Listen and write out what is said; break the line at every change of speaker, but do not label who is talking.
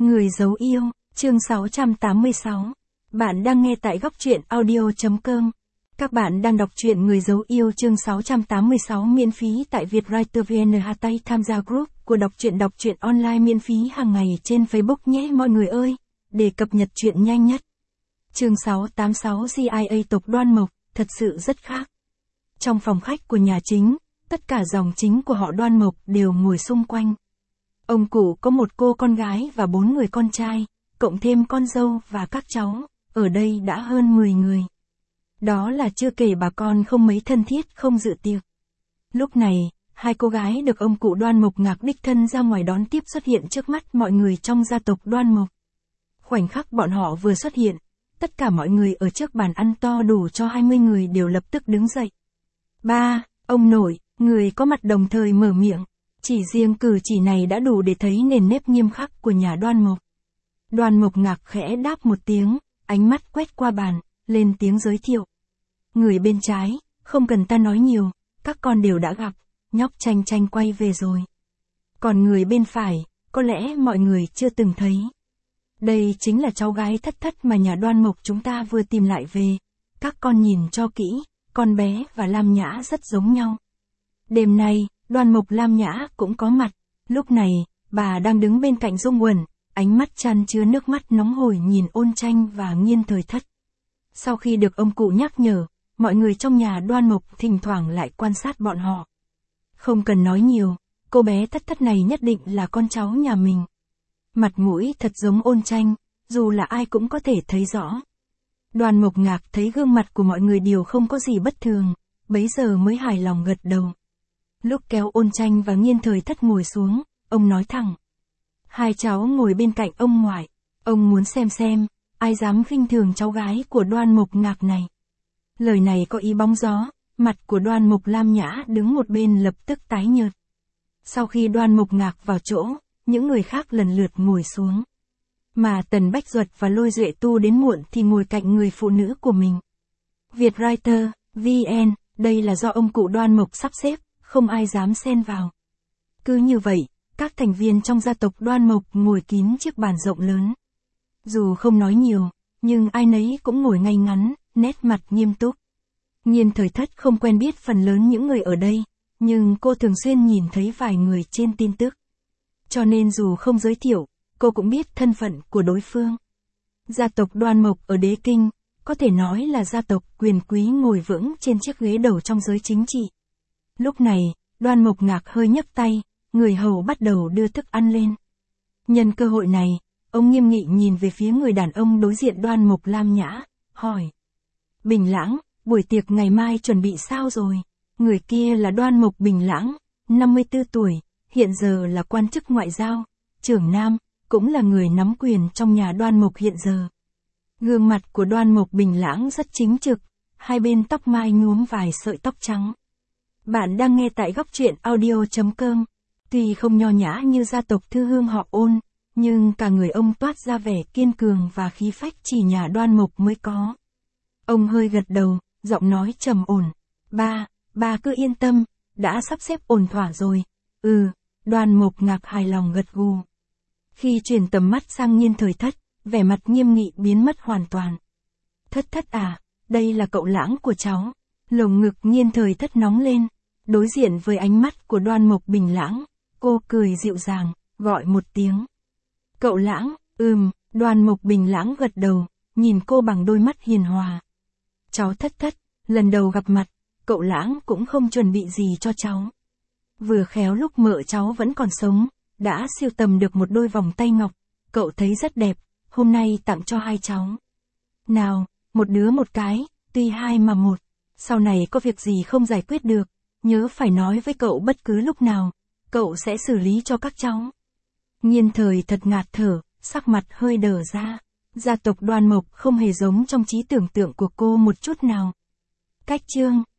Người giấu yêu, chương 686. Bạn đang nghe tại góc truyện audio.com. Các bạn đang đọc truyện Người giấu yêu chương 686 miễn phí tại Vietwriter VN. Tay tham gia group của đọc truyện online miễn phí hàng ngày trên Facebook nhé mọi người ơi, để cập nhật truyện nhanh nhất. Chương 686 CIA tộc Đoan Mộc, thật sự rất khác. Trong phòng khách của nhà chính, tất cả dòng chính của họ Đoan Mộc đều ngồi xung quanh. Ông cụ có một cô con gái và 4 người con trai, cộng thêm con dâu và các cháu, ở đây đã hơn 10 người. Đó là chưa kể bà con không mấy thân thiết không dự tiệc. Lúc này, hai cô gái được ông cụ Đoan Mộc Ngạc đích thân ra ngoài đón tiếp xuất hiện trước mắt mọi người trong gia tộc Đoan Mộc. Khoảnh khắc bọn họ vừa xuất hiện, tất cả mọi người ở trước bàn ăn to đủ cho 20 người đều lập tức đứng dậy. Ba, ông nội, người có mặt đồng thời mở miệng. Chỉ riêng cử chỉ này đã đủ để thấy nền nếp nghiêm khắc của nhà Đoan Mộc. Đoan Mộc Ngạc khẽ đáp một tiếng, ánh mắt quét qua bàn, lên tiếng giới thiệu. Người bên trái, không cần ta nói nhiều, các con đều đã gặp, nhóc Tranh Tranh quay về rồi. Còn người bên phải, có lẽ mọi người chưa từng thấy. Đây chính là cháu gái Thất Thất mà nhà Đoan Mộc chúng ta vừa tìm lại về. Các con nhìn cho kỹ, con bé và Lam Nhã rất giống nhau. Đêm nay, Đoan Mộc Lam Nhã cũng có mặt. Lúc này, bà đang đứng bên cạnh Dung Uẩn, ánh mắt chan chứa nước mắt nóng hổi nhìn Ôn Tranh và Nghiên Thời Thất. Sau khi được ông cụ nhắc nhở, mọi người trong nhà Đoan Mộc thỉnh thoảng lại quan sát bọn họ. Không cần nói nhiều, cô bé Thất Thất này nhất định là con cháu nhà mình. Mặt mũi thật giống Ôn Tranh, dù là ai cũng có thể thấy rõ. Đoan Mộc Ngạc thấy gương mặt của mọi người đều không có gì bất thường, bấy giờ mới hài lòng gật đầu. Lúc kéo Ôn Tranh và Nghiên Thời Thất ngồi xuống, ông nói thẳng. Hai cháu ngồi bên cạnh ông ngoại, ông muốn xem, ai dám khinh thường cháu gái của Đoan Mộc Ngạc này. Lời này có ý bóng gió, mặt của Đoan Mộc Lam Nhã đứng một bên lập tức tái nhợt. Sau khi Đoan Mộc Ngạc vào chỗ, những người khác lần lượt ngồi xuống. Mà Tần Bách Duật và Lôi Duệ Tu đến muộn thì ngồi cạnh người phụ nữ của mình. Vietwriter, VN, đây là do ông cụ Đoan Mộc sắp xếp, không ai dám xen vào. Cứ như vậy, các thành viên trong gia tộc Đoan Mộc ngồi kín chiếc bàn rộng lớn. Dù không nói nhiều, nhưng ai nấy cũng ngồi ngay ngắn, nét mặt nghiêm túc. Nghiên Thời Thất không quen biết phần lớn những người ở đây, nhưng cô thường xuyên nhìn thấy vài người trên tin tức. Cho nên dù không giới thiệu, cô cũng biết thân phận của đối phương. Gia tộc Đoan Mộc ở Đế Kinh, có thể nói là gia tộc quyền quý ngồi vững trên chiếc ghế đầu trong giới chính trị. Lúc này, Đoan Mộc Ngạc hơi nhấc tay, người hầu bắt đầu đưa thức ăn lên. Nhân cơ hội này, ông nghiêm nghị nhìn về phía người đàn ông đối diện Đoan Mộc Lam Nhã, hỏi. Bình Lãng, buổi tiệc ngày mai chuẩn bị sao rồi? Người kia là Đoan Mộc Bình Lãng, 54 tuổi, hiện giờ là quan chức ngoại giao, trưởng nam, cũng là người nắm quyền trong nhà Đoan Mộc hiện giờ. Gương mặt của Đoan Mộc Bình Lãng rất chính trực, hai bên tóc mai nhuốm vài sợi tóc trắng. Bạn đang nghe tại góc truyện audio.com. Tuy không nho nhã như gia tộc Thư Hương họ Ôn, nhưng cả người ông toát ra vẻ kiên cường và khí phách chỉ nhà Đoan Mộc mới có. Ông hơi gật đầu, giọng nói trầm ổn. Ba cứ yên tâm, đã sắp xếp ổn thỏa rồi. Đoan Mộc Ngạc hài lòng gật gù. Khi chuyển tầm mắt sang Nghiên Thời Thất, vẻ mặt nghiêm nghị biến mất hoàn toàn. Thất Thất à, đây là cậu Lãng của cháu. Lồng ngực Nghiên Thời Thất nóng lên, đối diện với ánh mắt của Đoan Mộc Bình Lãng, cô cười dịu dàng, gọi một tiếng. Cậu Lãng, Đoan Mộc Bình Lãng gật đầu, nhìn cô bằng đôi mắt hiền hòa. Cháu Thất Thất, lần đầu gặp mặt, cậu Lãng cũng không chuẩn bị gì cho cháu. Vừa khéo lúc mợ cháu vẫn còn sống, đã sưu tầm được một đôi vòng tay ngọc, cậu thấy rất đẹp, hôm nay tặng cho hai cháu. Nào, một đứa một cái, tuy hai mà một. Sau này có việc gì không giải quyết được, nhớ phải nói với cậu bất cứ lúc nào, cậu sẽ xử lý cho các cháu. Nghiên Thời thật ngạt thở, sắc mặt hơi đờ ra. Gia tộc Đoan Mộc không hề giống trong trí tưởng tượng của cô một chút nào. Cách chương